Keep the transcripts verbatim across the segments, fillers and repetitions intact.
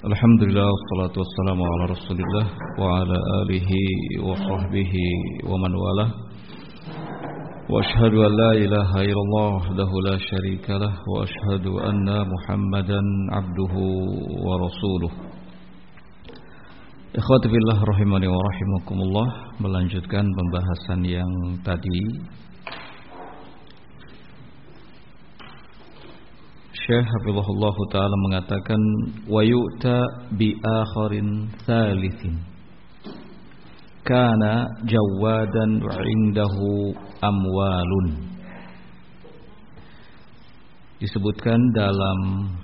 Alhamdulillah wassalatu wassalamu ala Rasulillah wa ala alihi wa sahbihi wa man walah. Wa ashhadu an la ilaha illallah wahdahu la syarika lah wa ashhadu anna Muhammadan abduhu wa rasuluh. Ikhwati fillah rahimani wa rahimakumullah, melanjutkan pembahasan yang tadi. Syekh hafizahullah ta'ala mengatakan wa yu'ta bi akharin thalithin kana jawadan wa indahu amwalun. Disebutkan dalam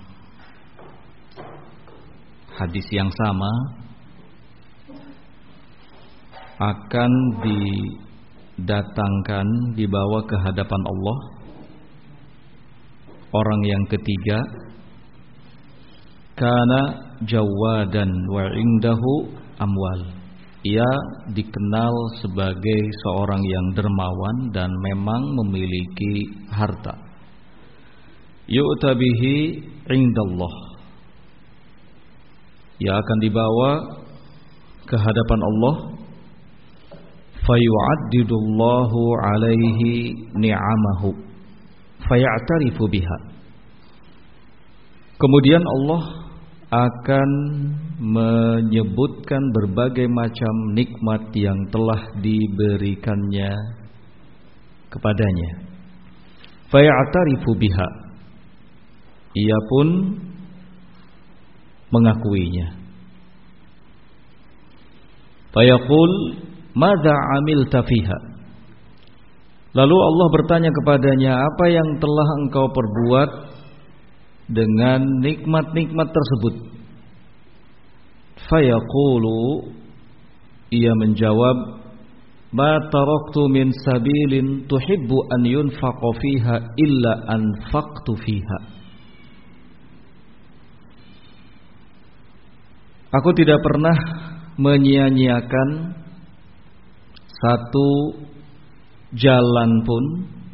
hadis yang sama akan didatangkan, dibawa ke hadapan Allah orang yang ketiga, kana jawadan wa indahu amwal. Ia dikenal sebagai seorang yang dermawan dan memang memiliki harta. Yu'ta bihi indallah. Ia akan dibawa ke hadapan Allah. Fayu'addidullahu alaihi ni'amahu fayatarifu biha. Kemudian Allah akan menyebutkan berbagai macam nikmat yang telah diberikannya kepadanya. Fayatarifu biha. Ia pun mengakuinya. Fayaqul madza amilta fiha. Lalu Allah bertanya kepadanya, apa yang telah engkau perbuat dengan nikmat-nikmat tersebut? Fayaqulu, ia menjawab, ma taraktu min sabilin tuhibbu an yunfaqa fiha illa anfaqtu fiha. Aku tidak pernah menyia-nyiakan satu jalan pun,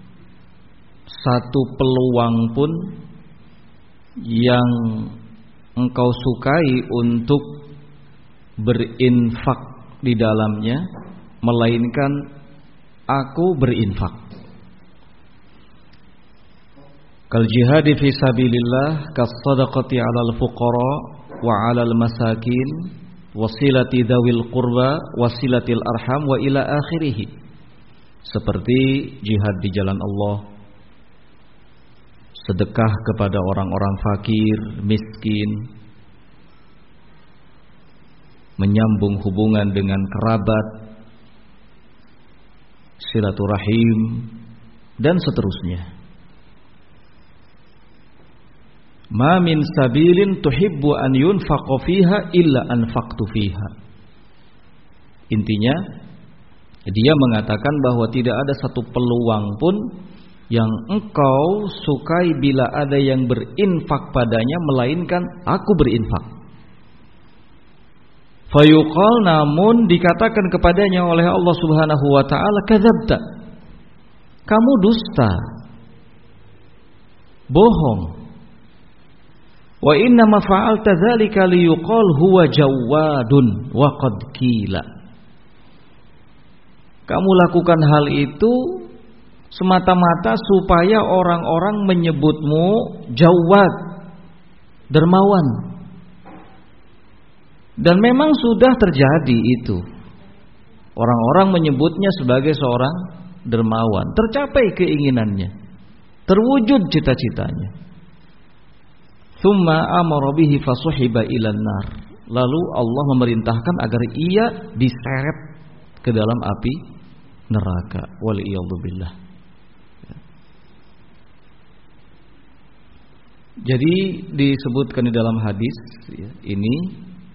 satu peluang pun yang engkau sukai untuk berinfak di dalamnya, melainkan aku berinfak. Kal jihadi fi sabilillah, kas sadaqati 'alal fuqara wa 'alal masakin, wasilati dzawil qurba, wasilatil arham wa ila akhirih. Seperti jihad di jalan Allah, sedekah kepada orang-orang fakir, miskin, menyambung hubungan dengan kerabat, silaturahim, dan seterusnya. Ma min sabilin tuhibbu an yunfaqa fiha illa anfaqtu fiha. Intinya, dia mengatakan bahwa tidak ada satu peluang pun yang engkau sukai bila ada yang berinfak padanya, melainkan aku berinfak. Fayuqal, namun dikatakan kepadanya oleh Allah Subhanahu wa ta'ala, kadzabta, kamu dusta, bohong. Wa inna ma fa'alta dzalika liyuqal huwa jawadun wa qad qila. Kamu lakukan hal itu semata-mata supaya orang-orang menyebutmu jawad, dermawan. Dan memang sudah terjadi itu. Orang-orang menyebutnya sebagai seorang dermawan. Tercapai keinginannya, terwujud cita-citanya. Tsumma amara bihi fasuhiba ilan nar. Lalu Allah memerintahkan agar ia diseret ke dalam api neraka, waliyadzu billah. Jadi disebutkan di dalam hadis ya, ini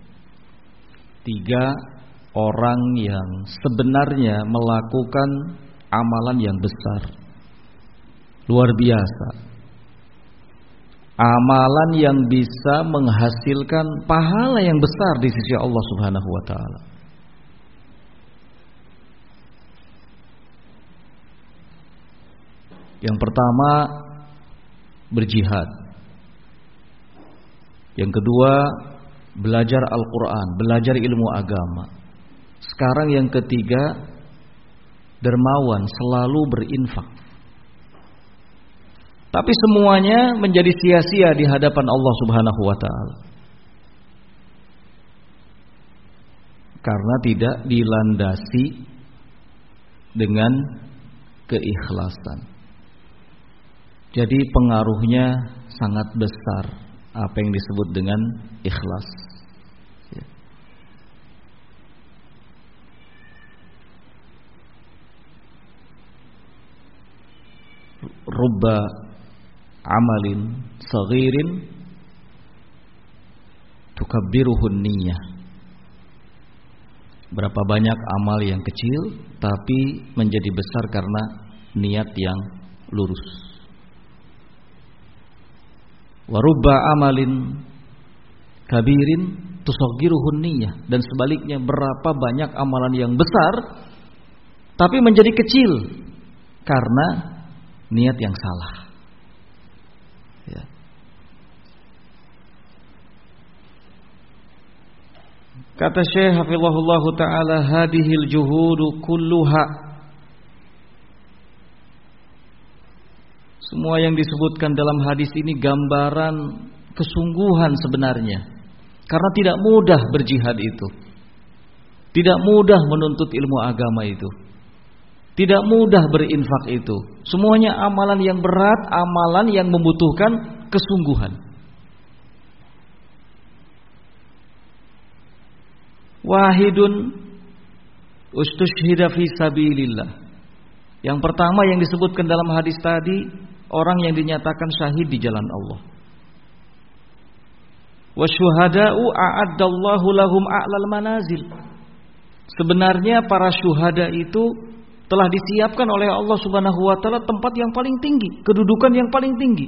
tiga orang yang sebenarnya melakukan amalan yang besar, luar biasa, amalan yang bisa menghasilkan pahala yang besar di sisi Allah Subhanahu wa ta'ala. Yang pertama, berjihad. Yang kedua, belajar Al-Quran, belajar ilmu agama. Sekarang yang ketiga, dermawan, selalu berinfak. Tapi semuanya menjadi sia-sia di hadapan Allah Subhanahu wa taala. Karena tidak dilandasi dengan keikhlasan. Jadi pengaruhnya sangat besar apa yang disebut dengan ikhlas. Rubba amalin saghirin tukabbiruhun niyyah. Berapa banyak amal yang kecil tapi menjadi besar karena niat yang lurus. Wa rubba amalin kabirin tusaghiruhun niyyah, dan sebaliknya berapa banyak amalan yang besar tapi menjadi kecil karena niat yang salah. Ya. Kata Syekh hafizahullah taala, hadhil juhudu kulluha, semua yang disebutkan dalam hadis ini gambaran kesungguhan sebenarnya. Karena tidak mudah berjihad itu, tidak mudah menuntut ilmu agama itu, tidak mudah berinfak itu. Semuanya amalan yang berat, amalan yang membutuhkan kesungguhan. Wahidun ustushhida fi sabilillah. Yang pertama yang disebutkan dalam hadis tadi, orang yang dinyatakan syahid di jalan Allah. Wasyuhada'u a'addallahu lahum a'lal manazil. Sebenarnya para syuhada itu telah disiapkan oleh Allah Subhanahu wa taala tempat yang paling tinggi, kedudukan yang paling tinggi.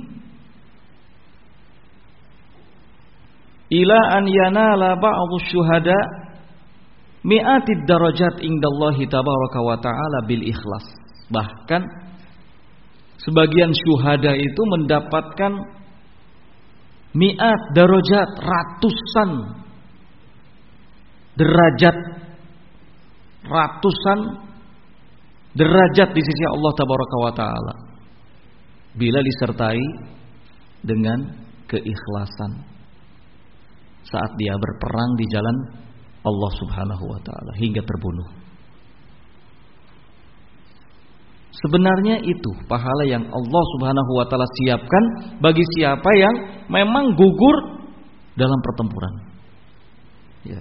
Ila an yanala ba'dhu syuhada mi'atid darajat indallahi tabaraka wa ta'ala bil ikhlas. Bahkan sebagian syuhada itu mendapatkan mi'at darajat, ratusan derajat, ratusan derajat di sisi Allah tabaraka wa ta'ala bila disertai dengan keikhlasan saat dia berperang di jalan Allah Subhanahu wa ta'ala hingga terbunuh. Sebenarnya itu pahala yang Allah Subhanahu wa ta'ala siapkan bagi siapa yang memang gugur dalam pertempuran. Ya.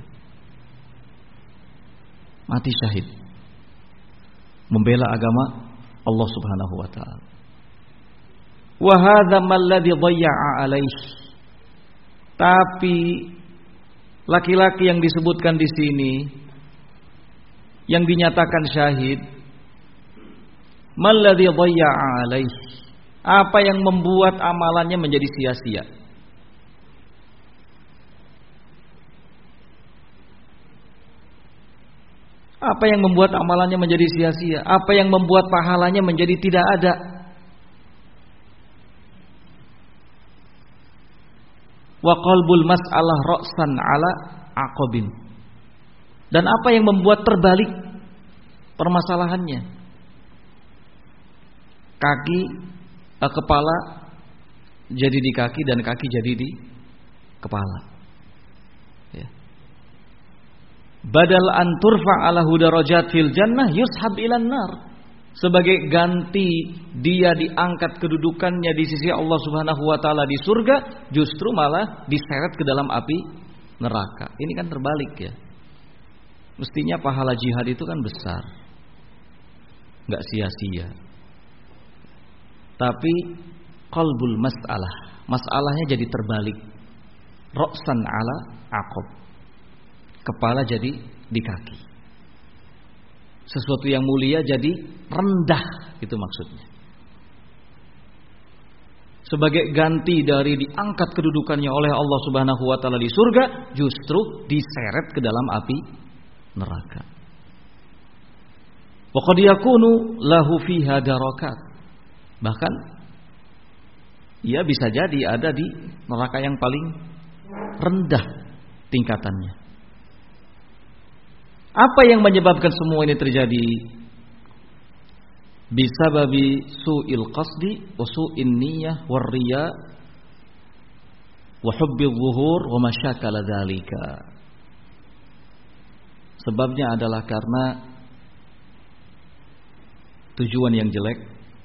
Mati syahid membela agama Allah Subhanahu wa ta'ala. Wa hadza alladhi dhayya'a alaihi. Tapi laki-laki yang disebutkan di sini yang dinyatakan syahid, malladzi dhayya'a alaihi, apa yang membuat amalannya menjadi sia-sia? Apa yang membuat amalannya menjadi sia-sia? Apa yang membuat pahalanya menjadi tidak ada? Wa qalbul mas'alah ra'san ala aqabin. Dan apa yang membuat terbalik permasalahannya? Kaki, eh, kepala jadi di kaki dan kaki jadi di kepala. Ya. Badal an turfa ala hudarajat fil jannah yushab ilan nar. Sebagai ganti dia diangkat kedudukannya di sisi Allah Subhanahu wa taala di surga, justru malah diseret ke dalam api neraka. Ini kan terbalik ya. Mestinya pahala jihad itu kan besar, nggak sia-sia. Tapi qalbul mas'alah, masalahnya jadi terbalik. Ra'san ala aqab, kepala jadi di kaki. Sesuatu yang mulia jadi rendah, itu maksudnya. Sebagai ganti dari diangkat kedudukannya oleh Allah Subhanahu wa taala di surga, justru diseret ke dalam api neraka. Wa qad yakunu lahu fiha darakat. Bahkan ia bisa jadi ada di neraka yang paling rendah. tingkatannya. Apa yang menyebabkan semua ini terjadi? Bisababi su'il qasdi wa su'in niyyah war riya wa hubbi dhuhur wa masyakala dzalika. Sebabnya adalah karena tujuan yang jelek,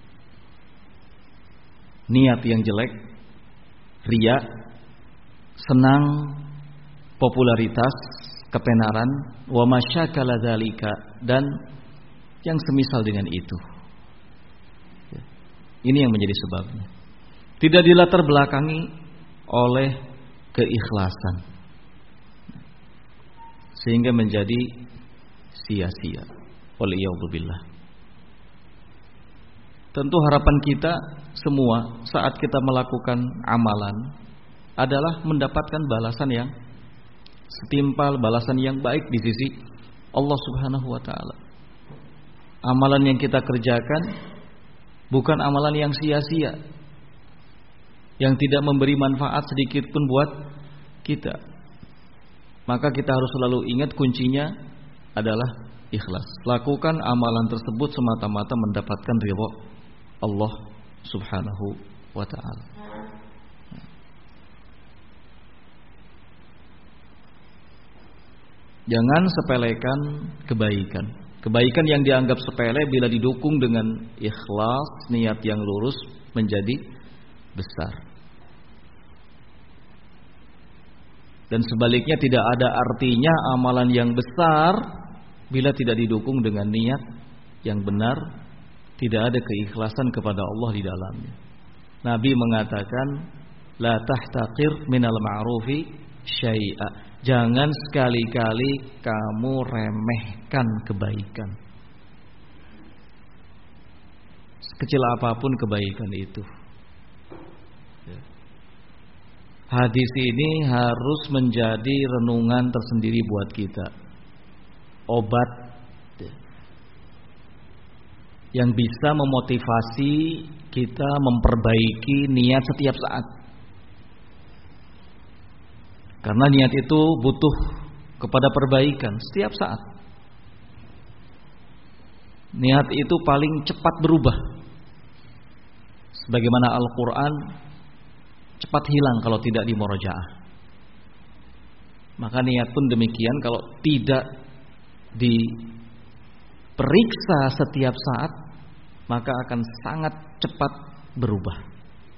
niat yang jelek, riya, senang, popularitas, ketenaran, wa masyakala dzalika, dan yang semisal dengan itu. Ini yang menjadi sebabnya. Tidak dilatar belakangi oleh keikhlasan, sehingga menjadi sia-sia. Waliyadzubillah. Tentu harapan kita semua saat kita melakukan amalan adalah mendapatkan balasan yang setimpal, balasan yang baik di sisi Allah Subhanahu wa taala. Amalan yang kita kerjakan bukan amalan yang sia-sia, yang tidak memberi manfaat sedikit pun buat kita. Maka kita harus selalu ingat kuncinya adalah ikhlas. Lakukan amalan tersebut semata-mata mendapatkan ridha Allah Subhanahu wa ta'ala. Jangan sepelekan kebaikan. Kebaikan yang dianggap sepele bila didukung dengan ikhlas, niat yang lurus, menjadi besar. Dan sebaliknya tidak ada artinya amalan yang besar bila tidak didukung dengan niat yang benar, tidak ada keikhlasan kepada Allah di dalamnya. Nabi mengatakan, la tahtaqir minal ma'rufi syai'a. Jangan sekali-kali kamu remehkan kebaikan, sekecil apapun kebaikan itu. Hadis ini harus menjadi renungan tersendiri buat kita, obat yang bisa memotivasi kita memperbaiki niat setiap saat. Karena niat itu butuh kepada perbaikan setiap saat. Niat itu paling cepat berubah. Sebagaimana Al-Quran cepat hilang kalau tidak dimurajaah. Maka niat pun demikian, kalau tidak diperiksa setiap saat, maka akan sangat cepat berubah.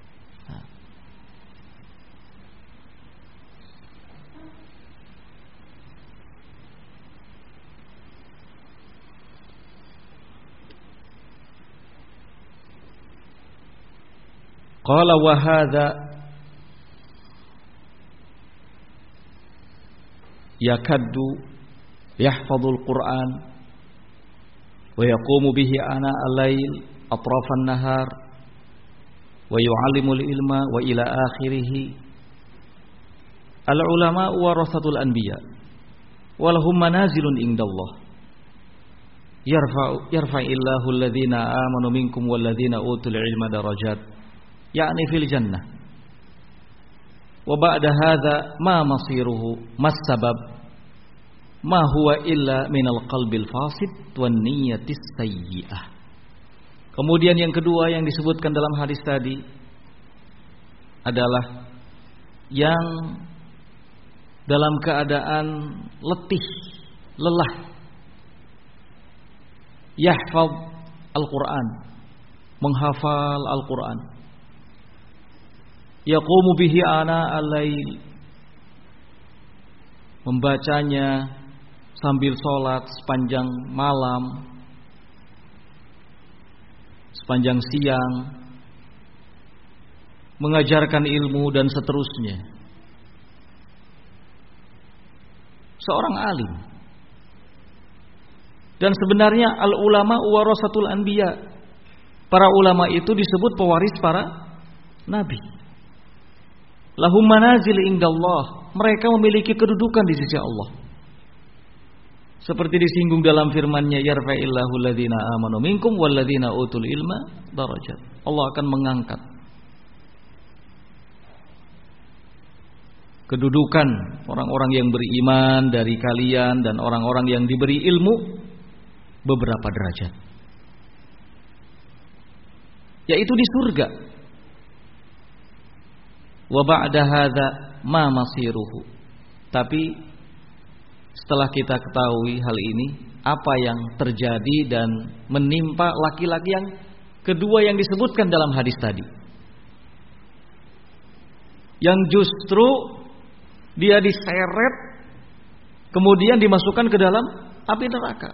Qala wa hadza yakaddu yahfazul Qur'an wa yaqumu bihi ana al-lail atrafan nahar wa yu'allimul ilma wa ila akhirih. Al-ulama warasatul anbiya wa lahum manazilun indallah. Yarfa yarfa'illahu alladhina amanu minkum walladhina utul ilma darajat, yakni fil jannah. Wa ba'da hadza ma masiruhu mas sabab ma huwa illa minal qalbil fasid wan niyyatis sayyi'ah. Kemudian yang kedua yang disebutkan dalam hadis tadi adalah yang dalam keadaan letih, lelah, yahfaz Al-Qur'an, menghafal Al-Qur'an, yaqumu bihi ana al-lail, membacanya sambil sholat sepanjang malam, sepanjang siang, mengajarkan ilmu dan seterusnya. Seorang alim. Dan sebenarnya al-ulama warasatul anbiya. Para ulama itu disebut pewaris para nabi. Lahum manazil indallah. Mereka memiliki kedudukan di sisi Allah. Seperti disinggung dalam firman-Nya, yarfa'illahu alladhina amanu minkum walladhina utul ilma darajat. Allah akan mengangkat kedudukan orang-orang yang beriman dari kalian dan orang-orang yang diberi ilmu beberapa derajat, yaitu di surga. Wa ba'da hadza ma masiruhu. Tapi setelah kita ketahui hal ini, apa yang terjadi dan menimpa laki-laki yang kedua yang disebutkan dalam hadis tadi, yang justru dia diseret kemudian dimasukkan ke dalam api neraka.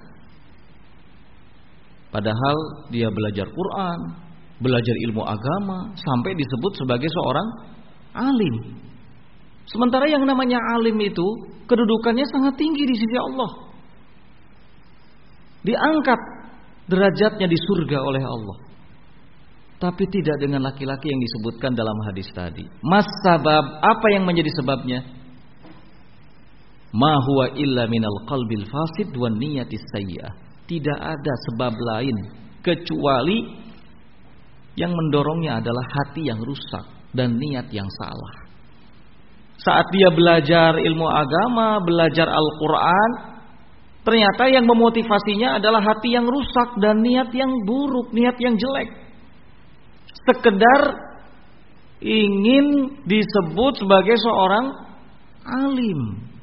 Padahal dia belajar Quran, belajar ilmu agama, sampai disebut sebagai seorang alim. Sementara yang namanya alim itu kedudukannya sangat tinggi di sisi Allah, diangkat derajatnya di surga oleh Allah. Tapi tidak dengan laki-laki yang disebutkan dalam hadis tadi. Mas sabab, apa yang menjadi sebabnya? Ma huwa illa minal qalbil fasid wan niyatis sayyi'ah. Tidak ada sebab lain kecuali yang mendorongnya adalah hati yang rusak dan niat yang salah. Saat dia belajar ilmu agama, belajar Al-Quran, ternyata yang memotivasinya adalah hati yang rusak dan niat yang buruk, niat yang jelek. Sekedar ingin disebut sebagai seorang alim.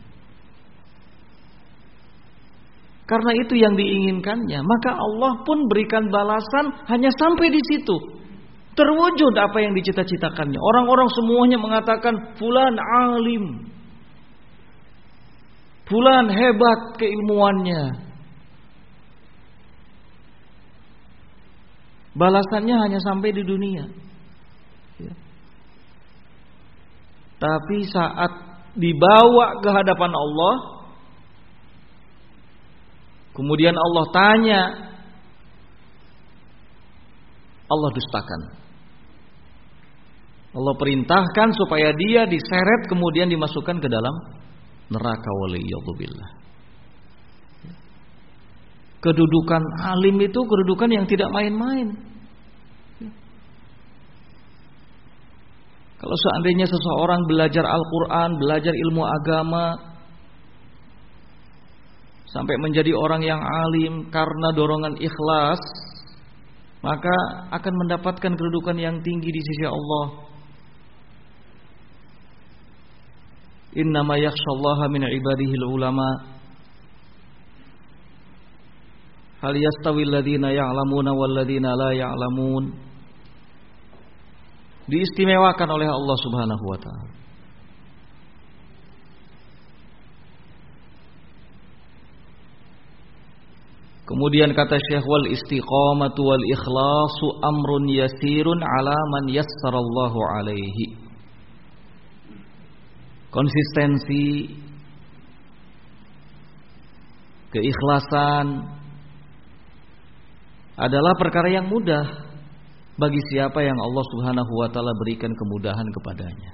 Karena itu yang diinginkannya, maka Allah pun berikan balasan hanya sampai di situ. Terwujud apa yang dicita-citakannya. Orang-orang semuanya mengatakan fulan alim, fulan hebat keilmuannya. Balasannya hanya sampai di dunia. Ya. Tapi saat dibawa ke hadapan Allah, kemudian Allah tanya, Allah dustakan. Allah perintahkan supaya dia diseret kemudian dimasukkan ke dalam neraka, waliyadzubillah. Kedudukan alim itu kedudukan yang tidak main-main. Kalau seandainya seseorang belajar Al-Quran, belajar ilmu agama, sampai menjadi orang yang alim karena dorongan ikhlas, maka akan mendapatkan kedudukan yang tinggi di sisi Allah. Innama yakhshallaha min ibadihil ulama. Hal yastawil ladzina ya'lamuna wal ladzina la ya'lamun. Diistimewakan oleh Allah Subhanahu wa taala. Kemudian kata Syekh, wal istiqamatu wal ikhlasu amrun yasirun ala man yassarallahu alaihi. Konsistensi, keikhlasan adalah perkara yang mudah bagi siapa yang Allah Subhanahu wa taala berikan kemudahan kepadanya.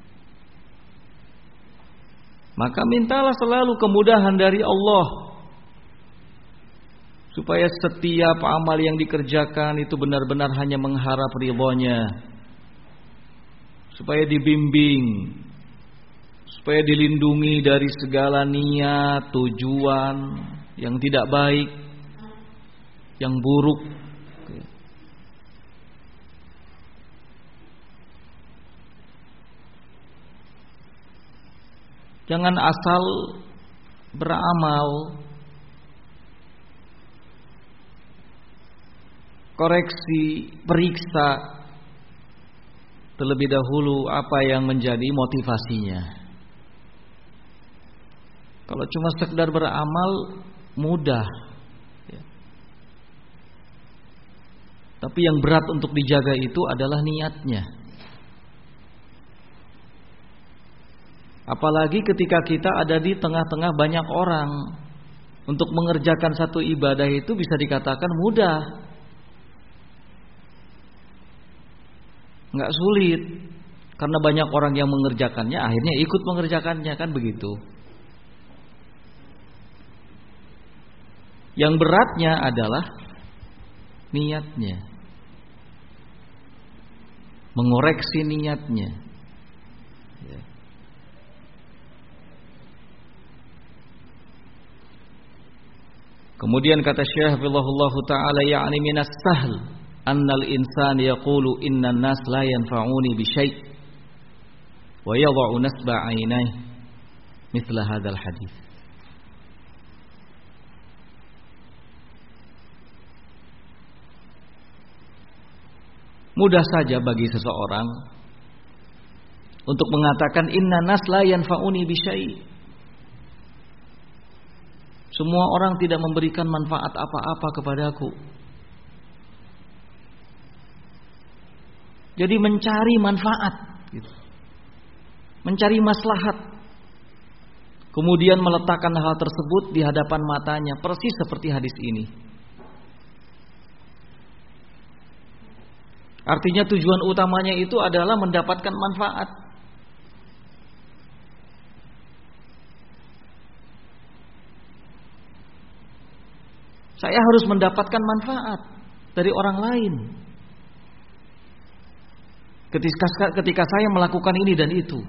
Maka mintalah selalu kemudahan dari Allah, supaya setiap amal yang dikerjakan itu benar-benar hanya mengharap ridhonya, supaya dibimbing, supaya dilindungi dari segala niat, tujuan yang tidak baik, yang buruk. Jangan asal beramal, koreksi, periksa terlebih dahulu apa yang menjadi motivasinya. Kalau cuma sekedar beramal mudah, ya. Tapi yang berat untuk dijaga itu adalah niatnya. Apalagi ketika kita ada di tengah-tengah banyak orang, untuk mengerjakan satu ibadah itu bisa dikatakan mudah, nggak sulit, karena banyak orang yang mengerjakannya, akhirnya ikut mengerjakannya, kan begitu. Yang beratnya adalah niatnya, mengoreksi niatnya. Kemudian kata Syekh Billahu Ta'ala, ya'ni minas sahl annal insan yaqulu innan nas la yanfa'uni bi syai' wa yadh'u nasba 'ainaihi mithla hadzal hadis. Mudah saja bagi seseorang untuk mengatakan inna nas la yanfa'uni bi syai'. Semua orang tidak memberikan manfaat apa-apa kepadaku. Jadi mencari manfaat gitu. Mencari maslahat. Kemudian meletakkan hal tersebut di hadapan matanya, persis seperti hadis ini. Artinya tujuan utamanya itu adalah mendapatkan manfaat. Saya harus mendapatkan manfaat dari orang lain. Ketika, ketika saya melakukan ini dan itu.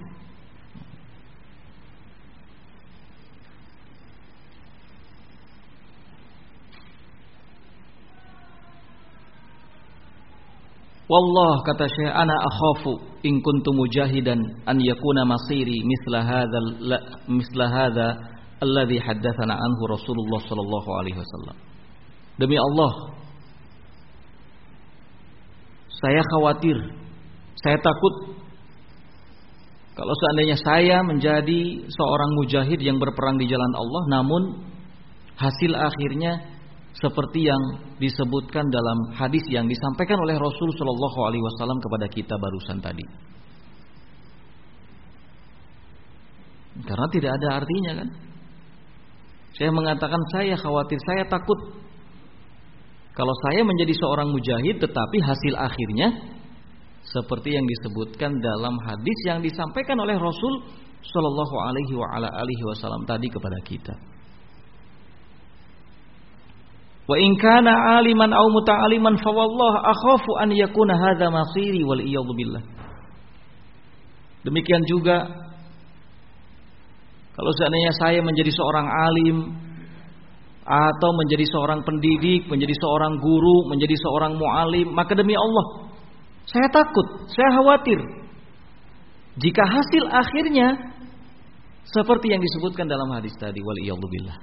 Wallah, kata Syekh, ana akhafu in kuntu mujahidan an yakuna masiri misla hadzal misla hadza alladhi haddatsana anhu Rasulullah sallallahu alaihi wasallam. Demi Allah, saya khawatir, saya takut kalau seandainya saya menjadi seorang mujahid yang berperang di jalan Allah, namun hasil akhirnya seperti yang disebutkan dalam hadis yang disampaikan oleh Rasul sallallahu alaihi wasallam kepada kita barusan tadi. Karena tidak ada artinya kan? Saya mengatakan saya khawatir, saya takut kalau saya menjadi seorang mujahid tetapi hasil akhirnya seperti yang disebutkan dalam hadis yang disampaikan oleh Rasul sallallahu alaihi wa ala alihi wasallam tadi kepada kita. Wa in kana aliman aw muta'aliman fa wallah akhafu an yakuna hadza masiri wal iyad billah. Demikian juga kalau seandainya saya menjadi seorang alim atau menjadi seorang pendidik, menjadi seorang guru, menjadi seorang mu'alim, maka demi Allah saya takut, saya khawatir jika hasil akhirnya seperti yang disebutkan dalam hadis tadi, wal iyad billah,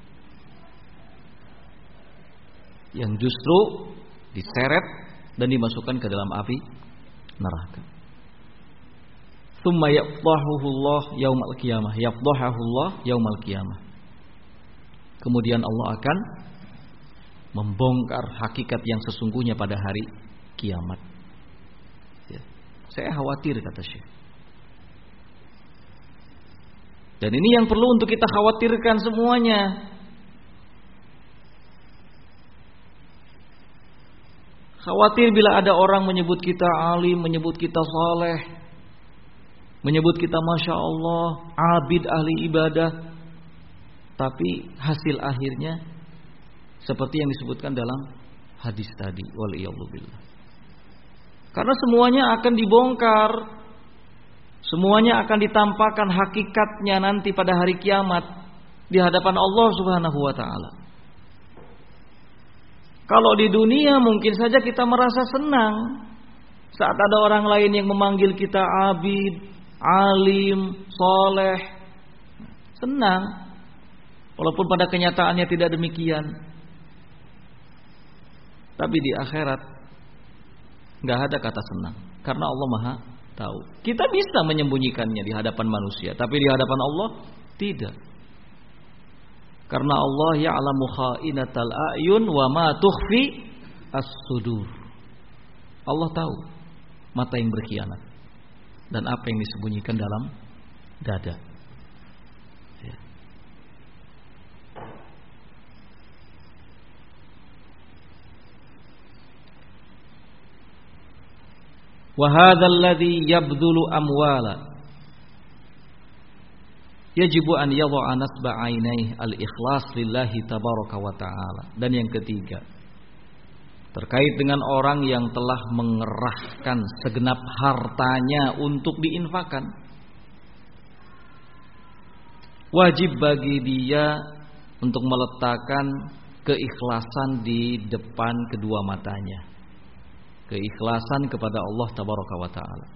yang justru diseret dan dimasukkan ke dalam api neraka. Tsumma yafdahuhullah yaumal qiyamah, yafdahahullah yaumal qiyamah. Kemudian Allah akan membongkar hakikat yang sesungguhnya pada hari kiamat. Ya. Saya khawatir, kata Syekh. Dan ini yang perlu untuk kita khawatirkan semuanya. Khawatir bila ada orang menyebut kita alim, menyebut kita saleh, menyebut kita masya Allah, abid, ahli ibadah, tapi hasil akhirnya seperti yang disebutkan dalam hadis tadi, waliyadzubillah. Karena semuanya akan dibongkar, semuanya akan ditampakkan hakikatnya nanti pada hari kiamat di hadapan Allah Subhanahu wa taala. Kalau di dunia mungkin saja kita merasa senang saat ada orang lain yang memanggil kita abid, alim, soleh, senang. Walaupun pada kenyataannya tidak demikian. Tapi di akhirat gak ada kata senang, karena Allah Maha tahu. Kita bisa menyembunyikannya di hadapan manusia, tapi di hadapan Allah tidak. Karena Allah ya'lamu kha'inatal a'yun wa ma tukhfi as-sudur. Allah tahu mata yang berkhianat dan apa yang disembunyikan dalam dada. Wa hadzal ladzi yabdhulu amwala yajibu an yadha'a nasba 'ainaihi al-ikhlas lillahi tabaraka wa ta'ala. Dan yang ketiga, terkait dengan orang yang telah mengerahkan segenap hartanya untuk diinfakkan, wajib bagi dia untuk meletakkan keikhlasan di depan kedua matanya, keikhlasan kepada Allah tabaraka wa taala.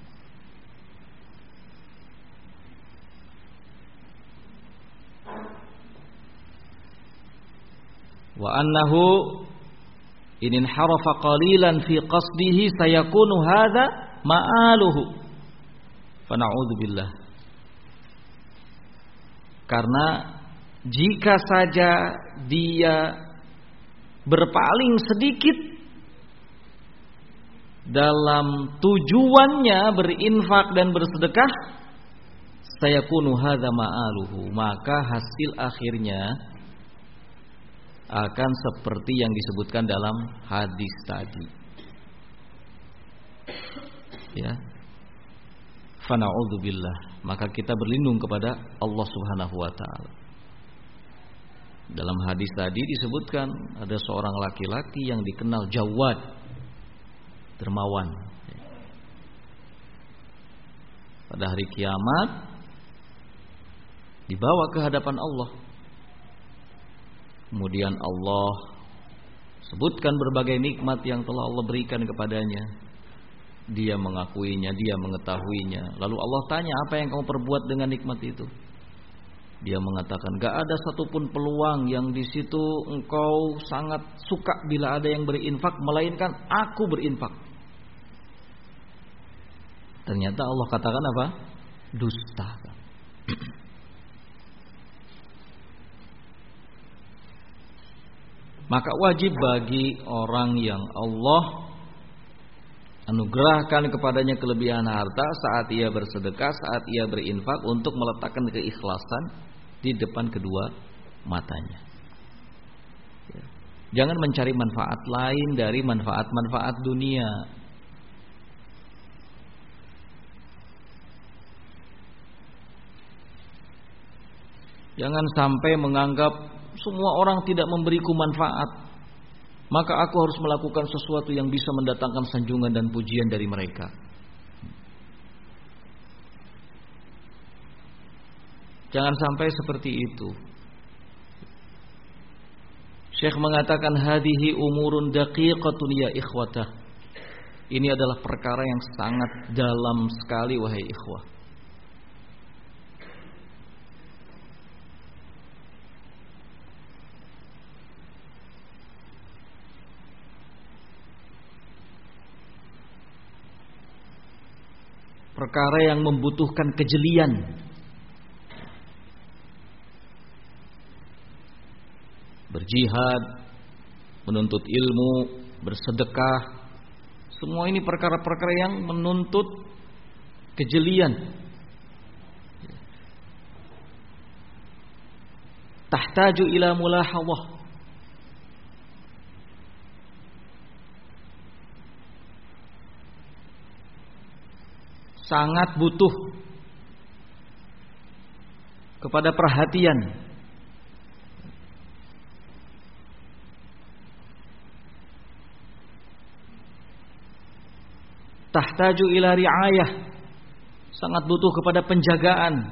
Wa annahu in inharafa qalilan fi qasdihi sayakunu hadza ma'aluhu. Fa na'udzubillah. Karena jika saja dia berpaling sedikit dalam tujuannya berinfak dan bersedekah, sayakunu hadza ma'aluhu, maka hasil akhirnya akan seperti yang disebutkan dalam hadis tadi. Ya. Fa na'udzubillah, maka kita berlindung kepada Allah Subhanahu wa taala. Dalam hadis tadi disebutkan ada seorang laki-laki yang dikenal jawad, dermawan. Pada hari kiamat dibawa ke hadapan Allah. Kemudian Allah sebutkan berbagai nikmat yang telah Allah berikan kepadanya. Dia mengakuinya, dia mengetahuinya. Lalu Allah tanya, apa yang kamu perbuat dengan nikmat itu? Dia mengatakan, gak ada satupun peluang yang di situ engkau sangat suka bila ada yang berinfak, melainkan aku berinfak. Ternyata Allah katakan apa? Dusta. Maka wajib bagi orang yang Allah anugerahkan kepadanya kelebihan harta saat ia bersedekah, saat ia berinfak, untuk meletakkan keikhlasan di depan kedua matanya. Jangan mencari manfaat lain dari manfaat-manfaat dunia. Jangan sampai menganggap semua orang tidak memberiku manfaat, maka aku harus melakukan sesuatu yang bisa mendatangkan sanjungan dan pujian dari mereka. Jangan sampai seperti itu. Syekh mengatakan, hadhihi umurun daqiqatun ya ikhwatah. Ini adalah perkara yang sangat dalam sekali wahai ikhwah. Perkara yang membutuhkan kejelian. Berjihad, menuntut ilmu, bersedekah, semua ini perkara-perkara yang menuntut kejelian. Tahtaju ila mulahadhah. Sangat butuh kepada perhatian. Tahtaju ila riayah, sangat butuh kepada penjagaan.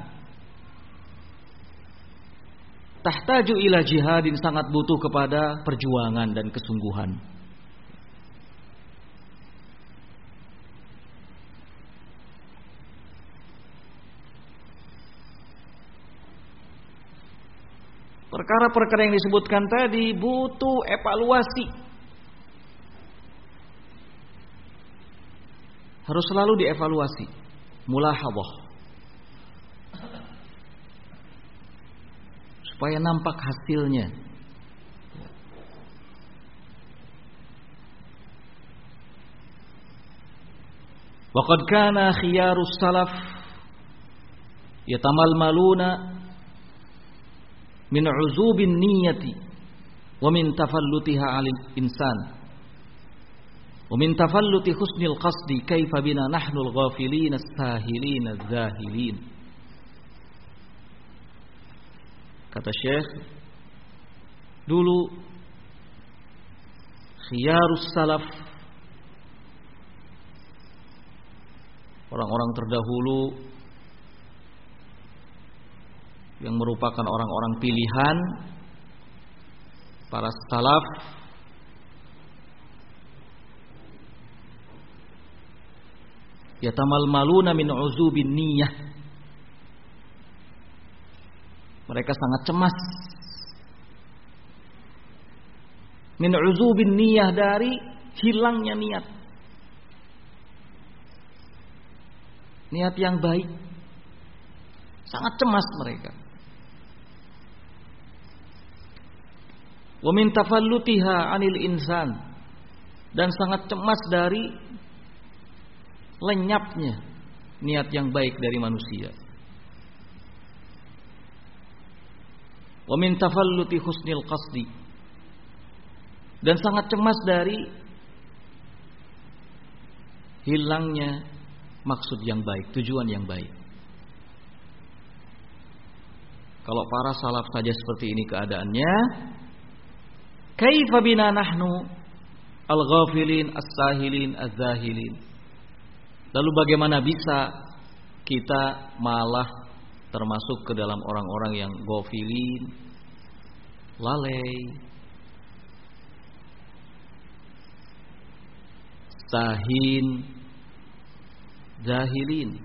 Tahtaju ila jihadin, sangat butuh kepada perjuangan dan kesungguhan. Perkara-perkara yang disebutkan tadi butuh evaluasi. Harus selalu dievaluasi, mulahadhah, supaya nampak hasilnya. Wa qad kana khiyarus salaf yatamalmaluna min uzubin niyyati wa min tafallutiha 'alal insan wa min tafalluti husnil qasdi kaifa bina nahnul ghafilin as-sahilin az-zahilin. Kata Syekh, dulu khiyarus salaf, orang-orang terdahulu yang merupakan orang-orang pilihan, para salaf yatamalmaluna min uzubin niyah. Mereka sangat cemas min uzubin niyah, dari hilangnya niat. Niat yang baik. Sangat cemas mereka. Wa min tafallutiha 'anil insan, dan sangat cemas dari lenyapnya niat yang baik dari manusia. Wa min tafalluti husnil qasdi, dan sangat cemas dari hilangnya maksud yang baik, tujuan yang baik. Kalau para salaf saja seperti ini keadaannya, kaifa bina nahnu al-ghafilin as-sahilin az-zahilin. Lalu bagaimana bisa kita malah termasuk ke dalam orang-orang yang ghafilin, lalai, sahin, jahilin.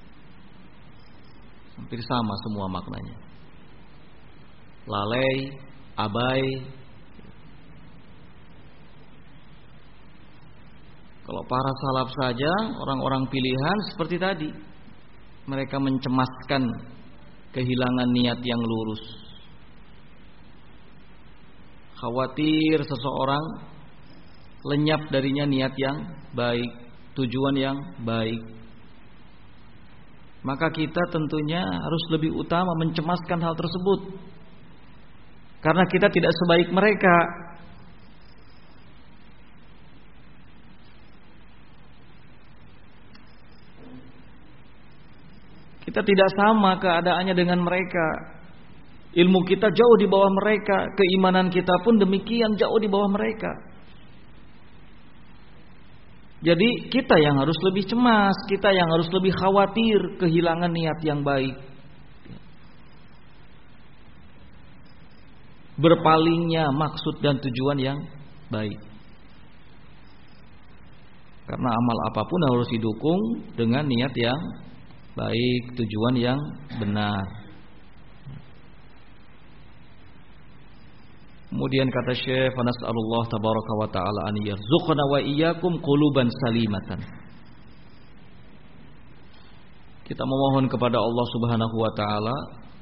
Hampir sama semua maknanya. Lalai, abai. Kalau para salaf saja, orang-orang pilihan seperti tadi, mereka mencemaskan kehilangan niat yang lurus. Khawatir seseorang lenyap darinya niat yang baik, tujuan yang baik. Maka kita tentunya harus lebih utama mencemaskan hal tersebut, karena kita tidak sebaik mereka. Kita tidak sama keadaannya dengan mereka. Ilmu kita jauh di bawah mereka, keimanan kita pun demikian jauh di bawah mereka. Jadi kita yang harus lebih cemas, kita yang harus lebih khawatir kehilangan niat yang baik, berpalingnya maksud dan tujuan yang baik. Karena amal apapun harus didukung dengan niat yang baik, tujuan yang benar. Kemudian kata Syekh, "Fa nas'alullah tabaraka wa ta'ala an yarzuqna wa iyyakum quluban salimatan." Kita memohon kepada Allah Subhanahu wa taala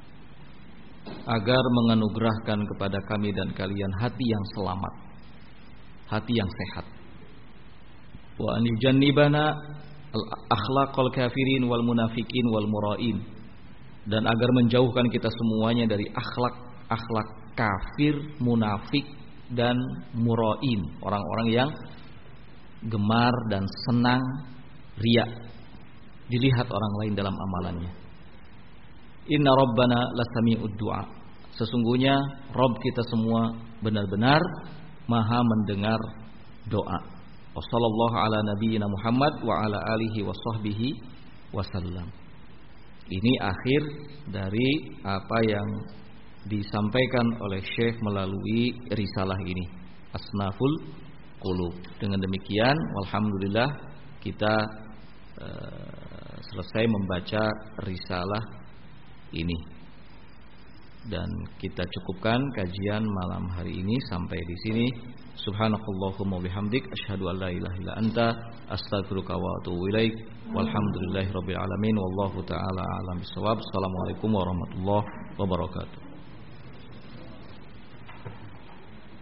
agar menganugerahkan kepada kami dan kalian hati yang selamat, hati yang sehat. Wa an yujannibana al-akhlaqal kafirin wal munafikin wal murain, dan agar menjauhkan kita semuanya dari akhlak-akhlak kafir, munafik dan murain, orang-orang yang gemar dan senang riya, dilihat orang lain dalam amalannya. Inna rabbana lasami'ud du'a. Sesungguhnya Rabb kita semua benar-benar maha mendengar doa. Wassallallahu ala nabiyyina Muhammad wa ala alihi wa sahbihi wasallam. Ini akhir dari apa yang disampaikan oleh Syekh melalui risalah ini, Asnaful Qulub. Dengan demikian, alhamdulillah kita uh, selesai membaca risalah ini, dan kita cukupkan kajian malam hari ini sampai di sini. Subhanakallahumma bihamdik, asyhadu an la ilaha illa anta, astaghfiruka wa atubu ilaik. Walhamdulillahirabbil alamin, wallahu taala a'lam bissawab. Assalamualaikum warahmatullahi wabarakatuh.